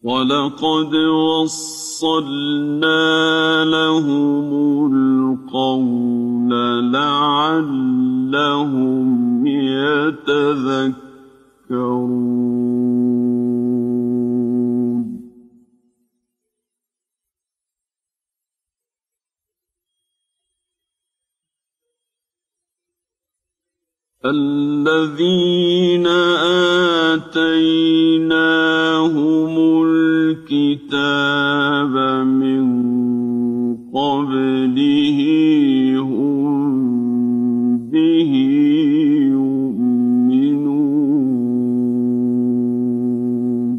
وَلَقَدْ وَصَّلْنَا لَهُمُ الْقَوْلَ لَعَلَّهُمْ يَتَذَكَّرُونَ الَّذِينَ آتَيْنَاهُمُ الْكِتَابَ مِنْ قَبْلِهِ هُمْ بِهِ يُؤْمِنُونَ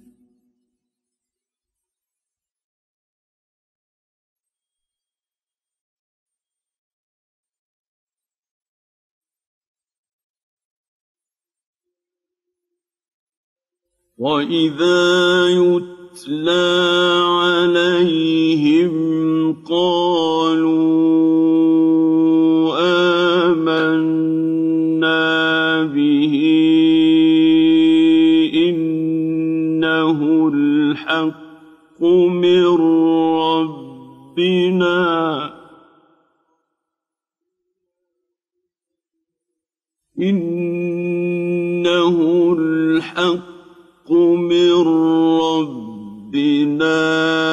وَإِذَا يُتْلَى عَلَيْهِمْ قَالُوا آمَنَّا بِهِ إِنَّهُ الْحَقُّ مِنْ رَبِّنَا إِنَّهُ الْحَقُّ مِنْ رَبِّنَا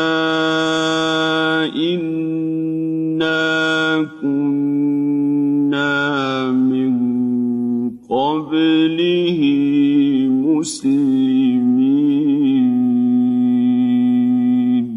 إِنَّا كُنَّا مِنْ قَبْلِهِ مُسْلِمِينَ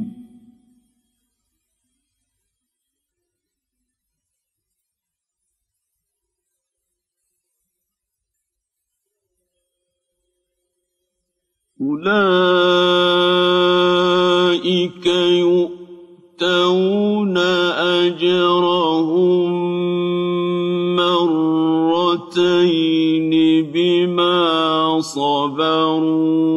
أُولَئِكَ يُؤْتَوْنَ أَجْرَهُم مَّرَّتَيْنِ بِمَا صَبَرُوا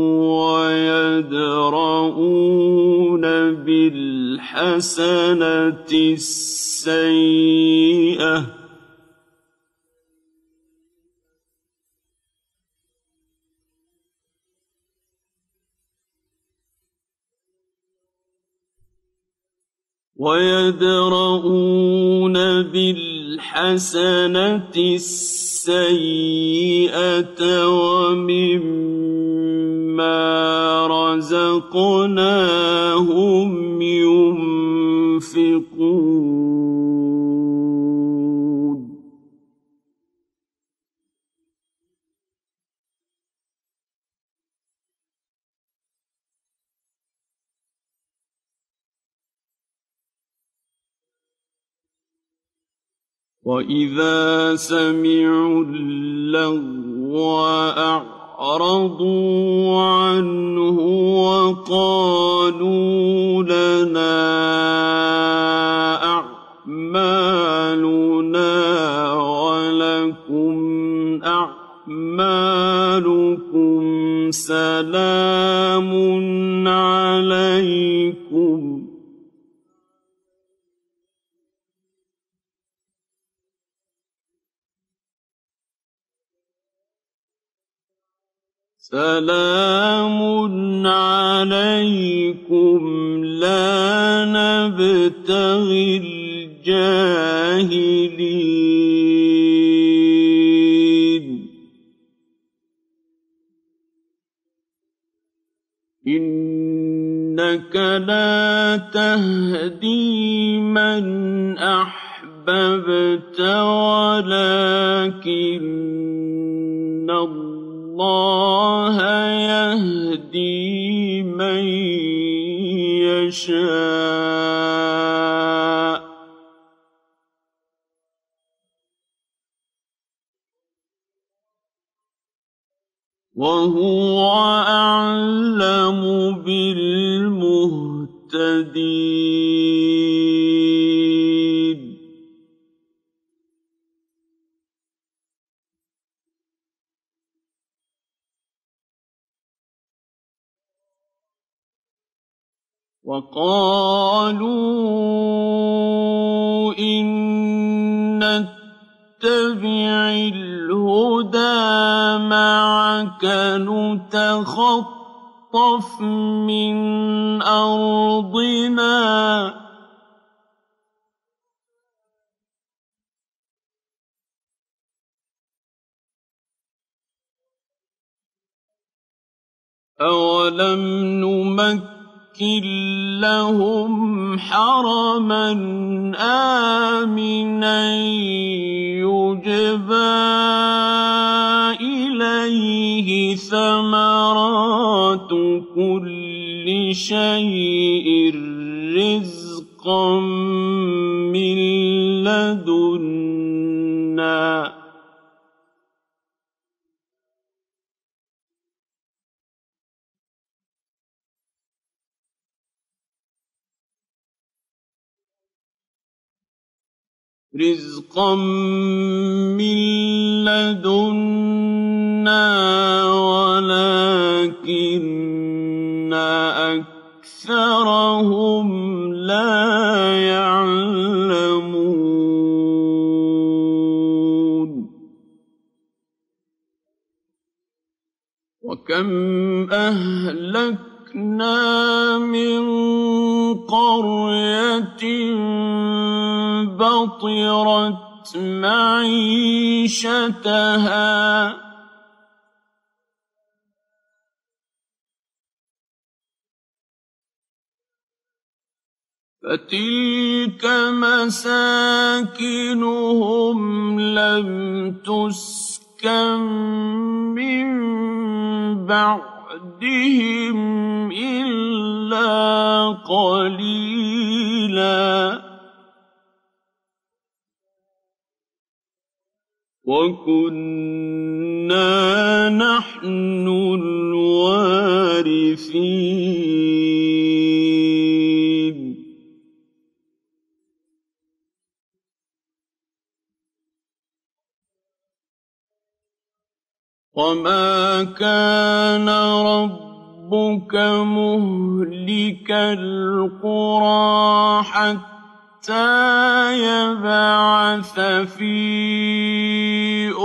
وَيَدْرَءُونَ بِالْحَسَنَةِ السَّيِّئَةَ وَمِمَّا رَزَقْنَاهُمْ يُنْفِقُونَ وَإِذَا سَمِعُوا اللَّغْوَ أَعْرَضُوا عَنْهُ وَقَالُوا لَنَا أَعْمَالُنَا وَلَكُمْ أَعْمَالُكُمْ سَلَامٌ عَلَيْكُمْ لَا نَبْتَغِي الْجَاهِلِينَ إِنَّكَ لَا تَهْدِي مَنْ أَحْبَبْتَ وَلَكِنَّ اللَّهَ يَهْدِي مَن يَشَاءُ ۚ وَهُوَ أَعْلَمُ بِالْمُهْتَدِينَ وَقَالُوا إِن نَّتَّبِعِ الْهُدَىٰ مَعَكَ نُتَخَطَّفْ يتخطف من أرضنا أولم نمكن لهم حرما آمنا يجبى إليه ثمرات كل شيء رزقا من لدنا ولكن أكثرهم لا يعلمون وكم أهلكنا من قرية بطرت معيشتها فتلك مساكنهم لم تسكن من بعدهم إلا قليلا وكنا نحن الوارثين وما كان ربك مهلك القرى حتى يبعث في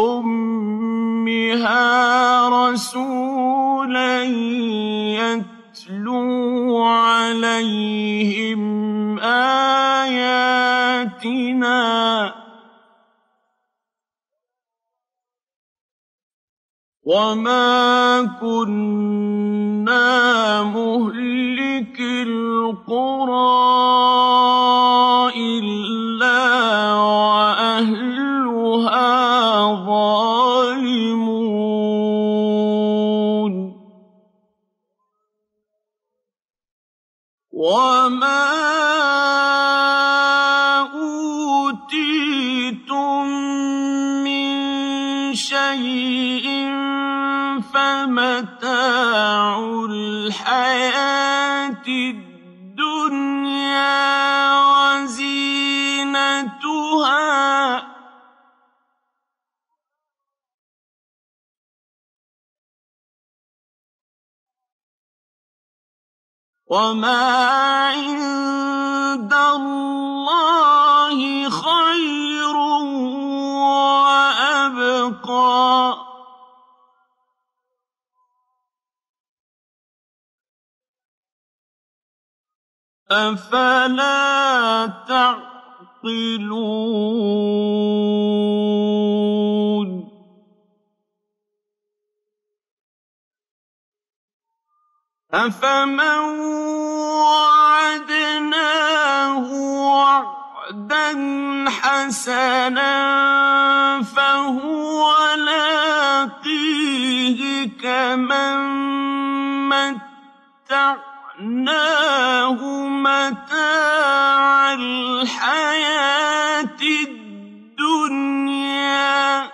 أمها رسولا يتلو عليهم آياتنا وما كنا مهلك القرى إلا وأهلها ظالمون وما أوتيتم من شيء فمتاع الحياة الدنيا وزينتها وما عند الله خير وأبقى أفلا تعقلون أفمن وعدناه وعدا حسنا فهو لاقيه كمن متعناه متاع الحياة الدنيا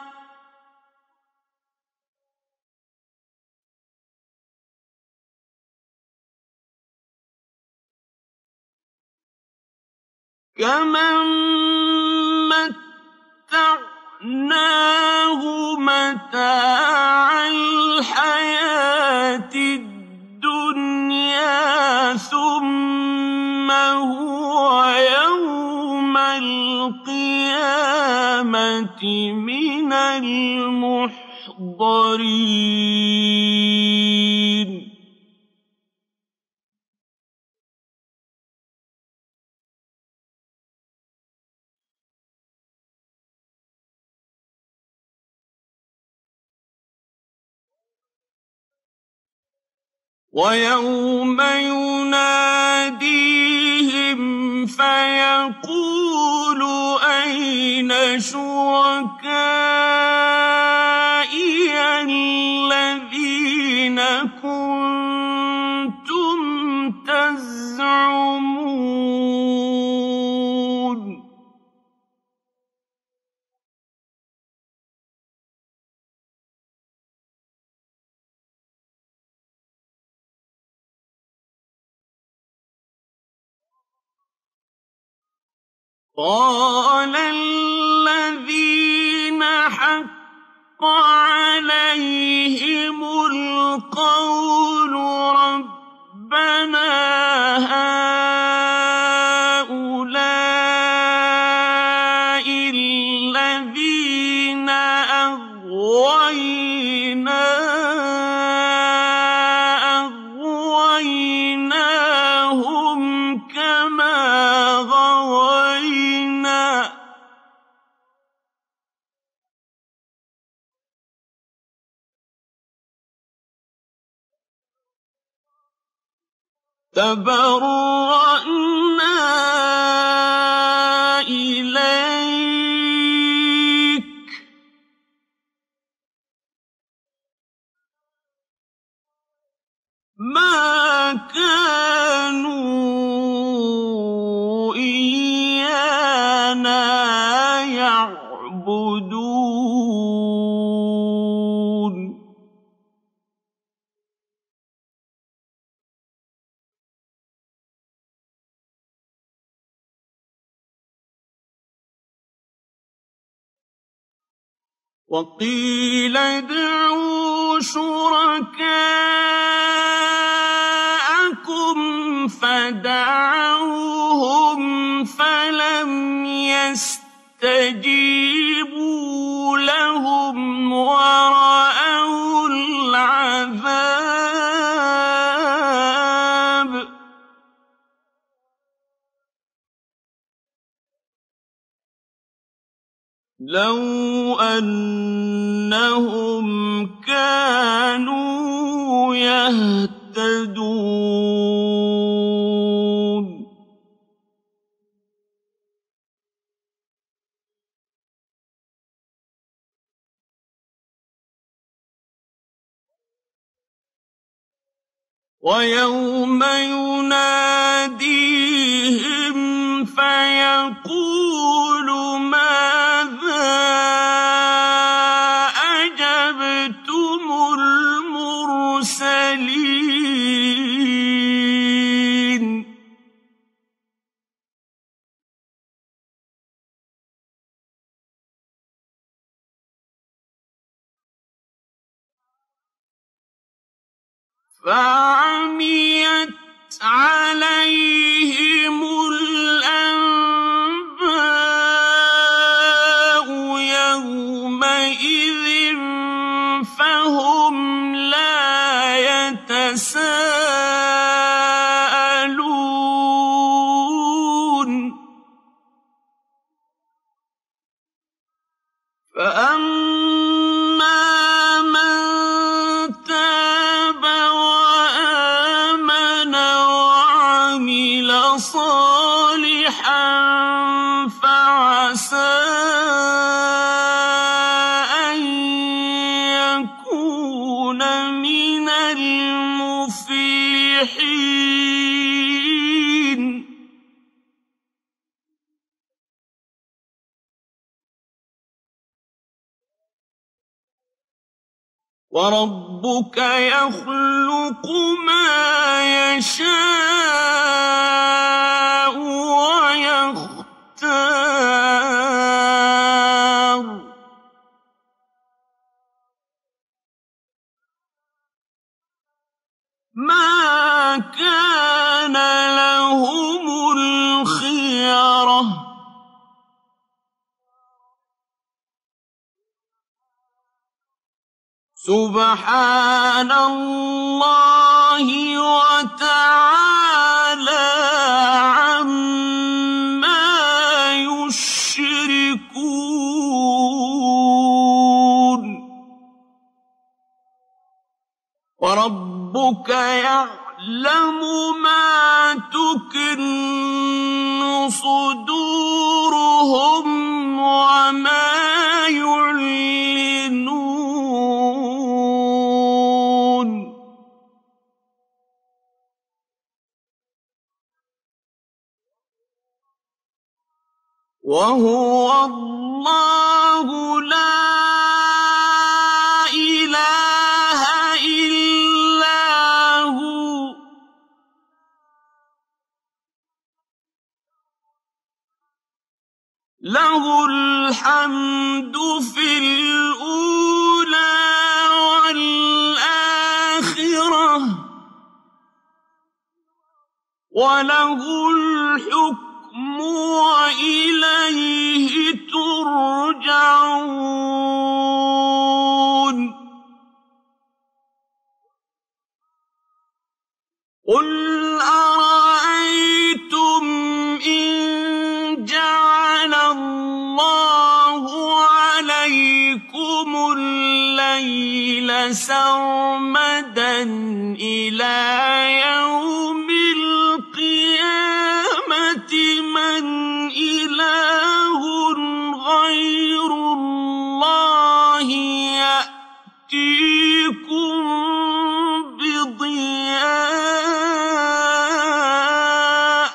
كمن متعناه متاع الحياة الدنيا ثم هو يوم القيامة من المحضرين ويوم يناديهم فيقول أين شركائي الذين كنتم تزعمون قال الذين حق عليهم القول ربنا هؤلاء الذين أغويناهم كما غوينا تبرأنا إليك ما كانوا إيانا يعبدون وقيل ادعوا شركاءكم فدعوهم فلم يستجيبوا لهم ورأوا العذاب لو أنهم كانوا يهتدون ويوم يناديهم فيقول ماذا أجبتم المرسلين فعميت عليهم الأنباء يومئذ فهم لا يتساءلون فأما من تاب وآمن وعمل صالحا فعسى أن يكون من المفلحين وربك يخلق ما يشاء ويختار ما كان لهم الخيرة سبحان الله وتعالى عما يشركون وربك يعلم ما تكن صدورهم وما يعلنون وهو الله لا إله إلا هو له الحمد في الأولى والآخرة وله الحكم وإليه ترجعون قل أرأيتم إن جعل الله عليكم الليل سرمدا إلى يوم القيامة من إله غير الله يأتيكم بضياء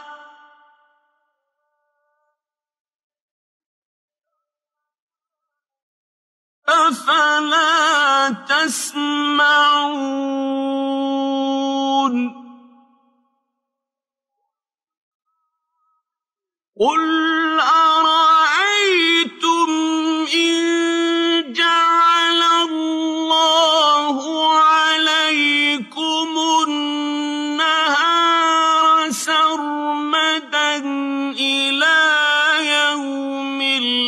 أفلا تسمعون قل أرأيتم إن جعل الله عليكم النهار سرمدا إلى يوم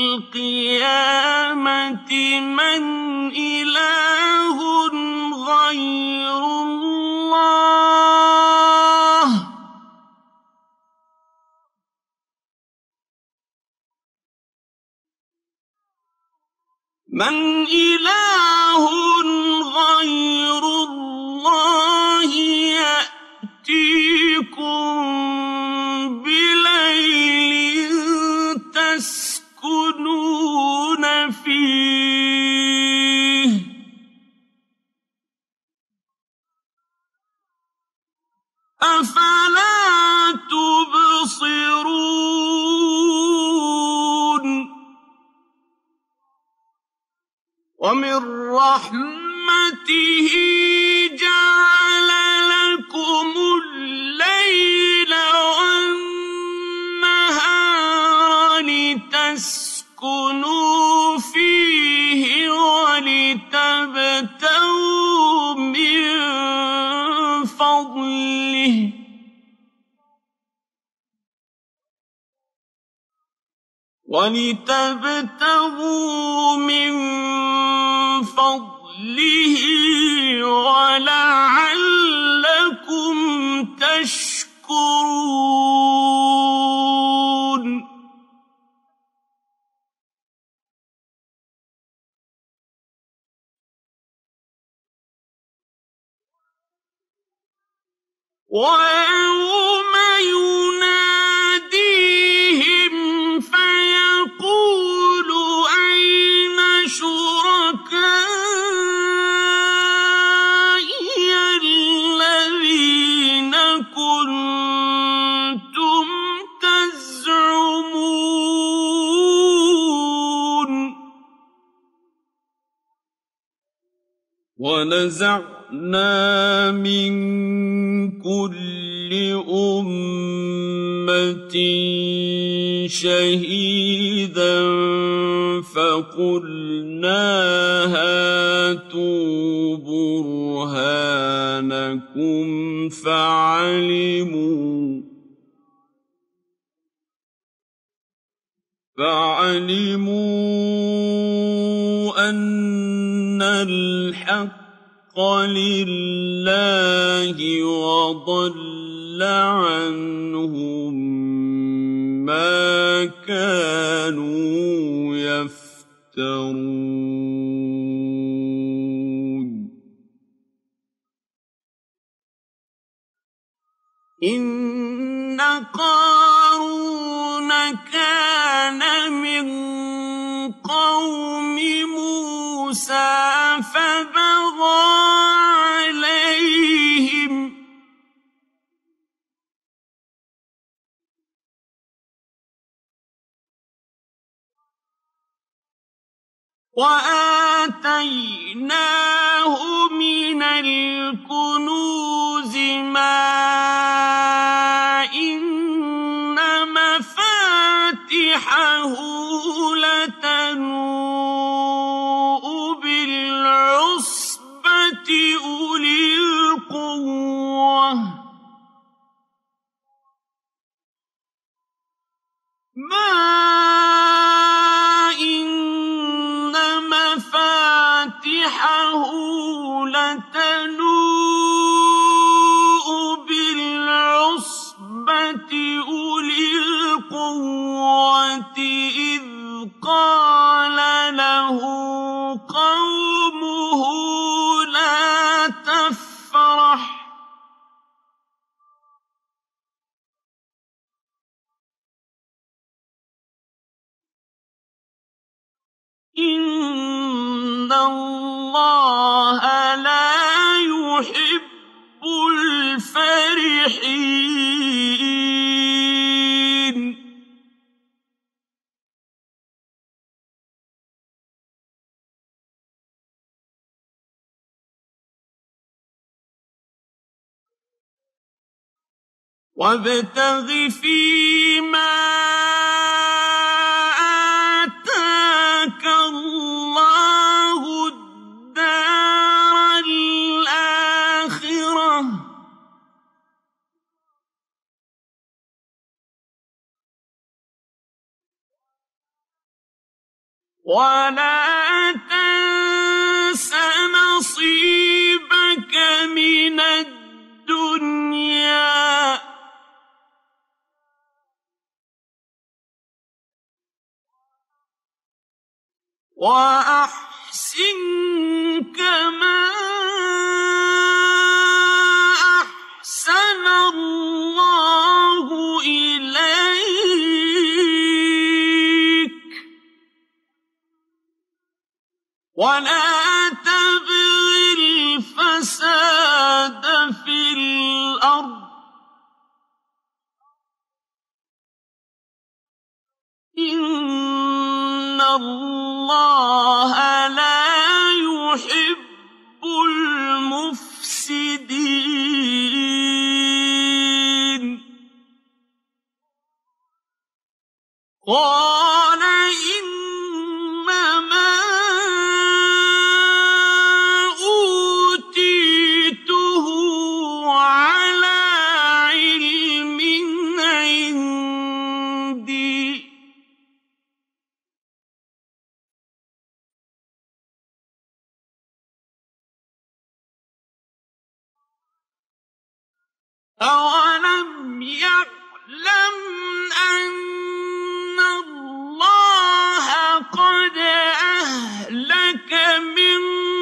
القيامة من إله غير الله يأتيكم بليل تسكنون فيه أفلا تبصرون ومن رحمته جعل لكم الليل والنهار لتسكنوا فيه ولتبتغوا من فضله ولعلكم تشكرون ويوم يناديهم فيقول أين شركائي الذين كنتم تزعمون ونزعنا من كل أمة شهيدا فقلنا هاتوا برهانكم فعلموا أن الحق لله وضل عنهم ما كانوا يفترون إن قارون كان من قوم موسى فبغى عليهم وآتيناه من الكنوز ما إن مفاتحه لتنوء بالعصبة أولي القوة ما إن مفاتحه لتنوء بالعصبة أولي القوة إذ قال له قومه لا تفرح إن الله لا يحب الفرحين وابتغ فيما آتاك الله الدار الآخرة ولا تنس نصيبك من الدنيا وأحسن كما أحسن الله إليك ولا تبغ الفساد في الأرض إن الله لا يحب المفسدين قال إنما أوتيته على علم عندي أولم يعلم أن الله قد أهلك من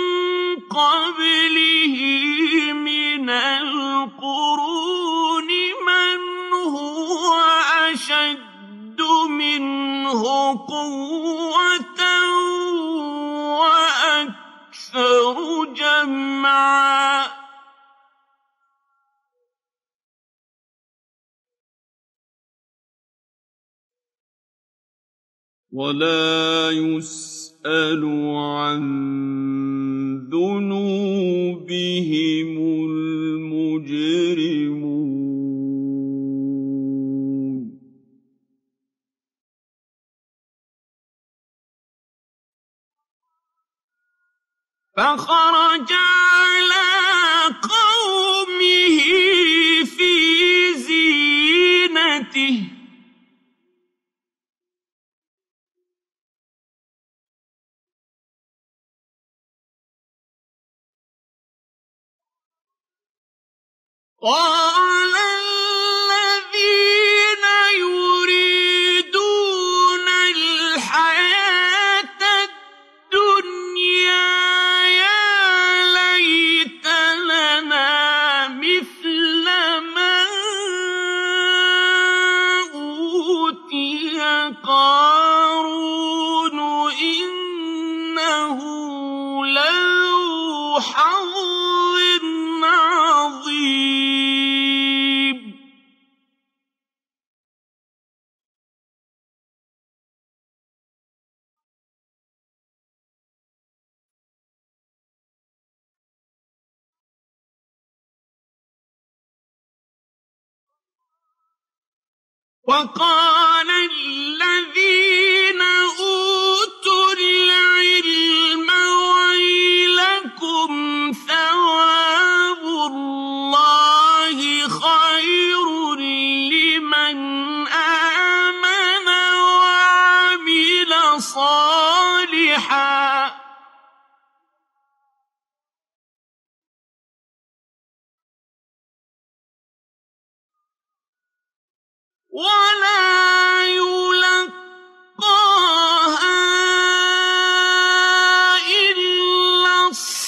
قبله من القرون من هو أشد منه قوة وأكثر جمعا ولا يسأل عن ذنوبهم المجرمون فخرج على قومه في زينته قال الذين يريدون الحياة الدنيا يا ليت لنا مثل ما وقال الذين أوتوا العلم ويلكم ثواب الله خير لمن آمن وعمل صالحا ولا يلقاها إلا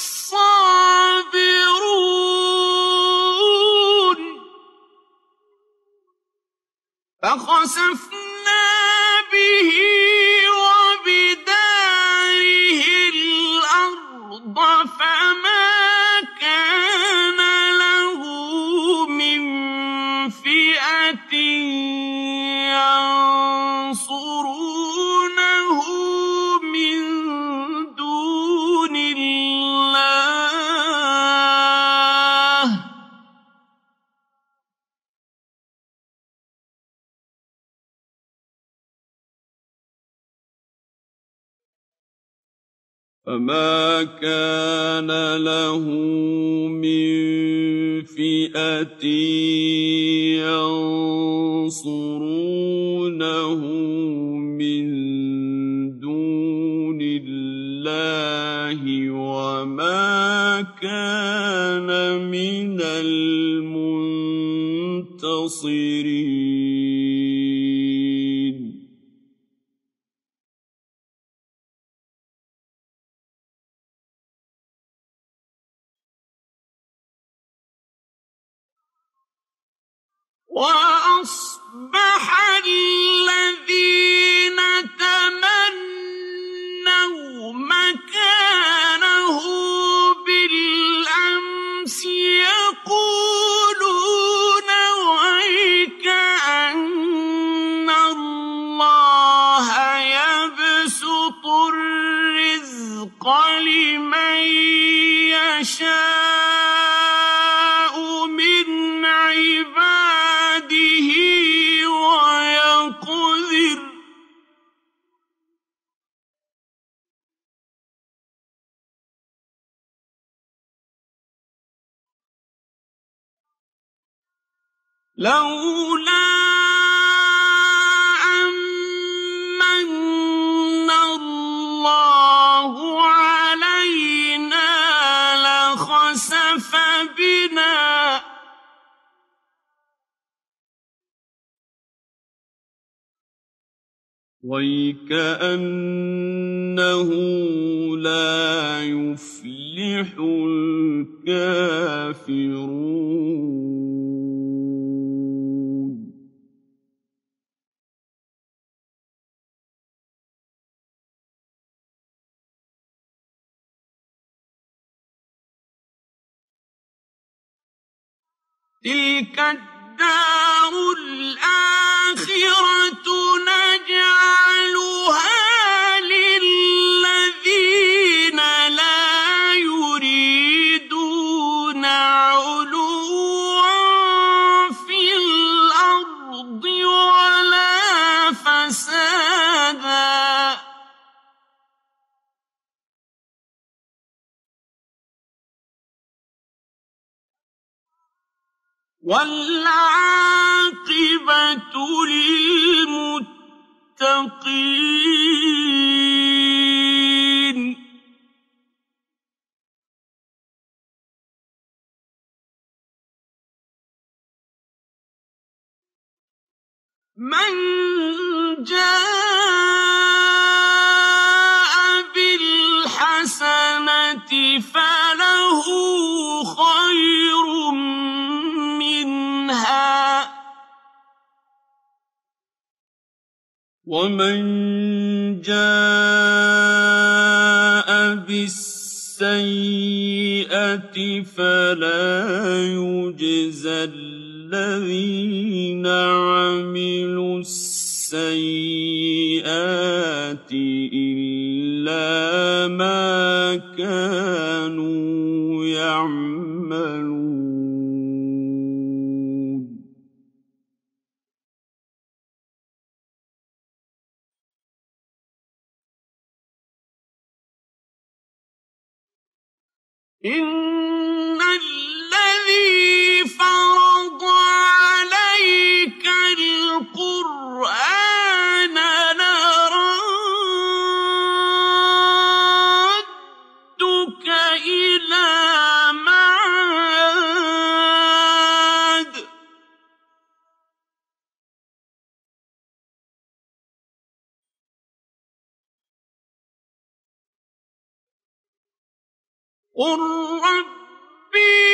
الصابرون فخسفنا به وبداره الأرض فما كان له من فئة ينصرونه من دون الله فما كان له من فئة ينصرونه من دون الله وما كان من المنتصرين وأصبح الذين تمنوا مكانه بالأمس يقولون ويكأن الله يبسط الرزق لمن يشاء من عباده ويقدر لولا أمن الله علينا لخسف بنا ويكأنه لا يفلح الكافرون تلك الدار الآخرة نجعلها للذين لا يريدون علوا في الأرض ولا فسادا والعاقبة للمتقين من جاء بالحسنة فله خير منها ومن جاء بالسيئة فلا يجزى الذين عملوا السيئات إلا ما كانوا يعملون إن الذي فرض عليك القرآن لرادك إلى معاد قل ربي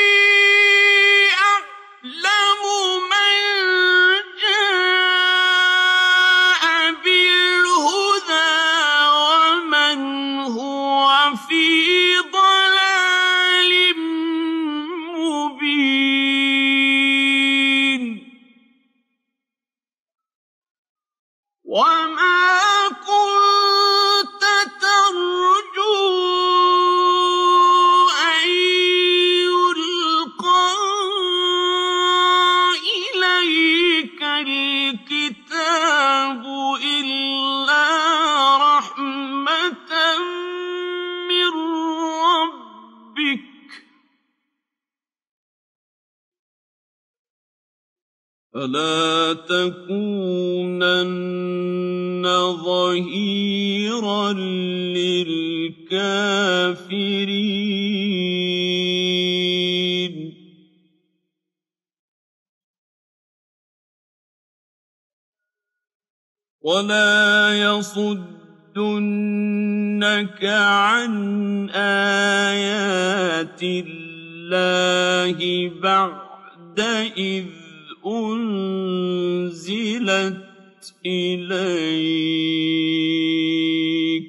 أعلم من جاء بالهدى ومن هو في ضلال مبين وما كنت ترجو أن يلقى إليك الكتاب إلا رحمة من ربك فلا تكونن ظهيرا للكافرين ولا يصدنك عن آيات الله بعد إذ أنزلت إليك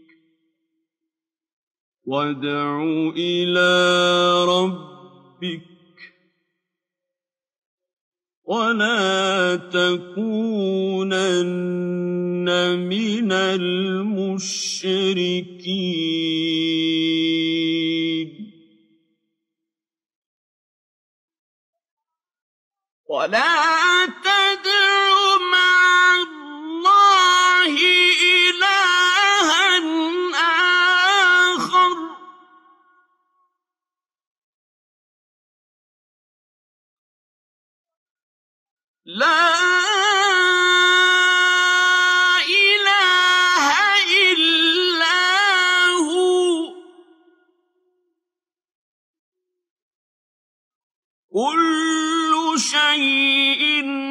وادع إلى ربك ولا تكونن من المشركين ولا تدع مع الله إلها آخر لا إله إلا هو كل شيء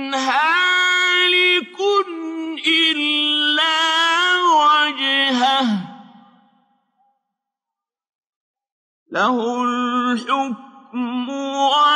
هالك إلا وجهه له الحكم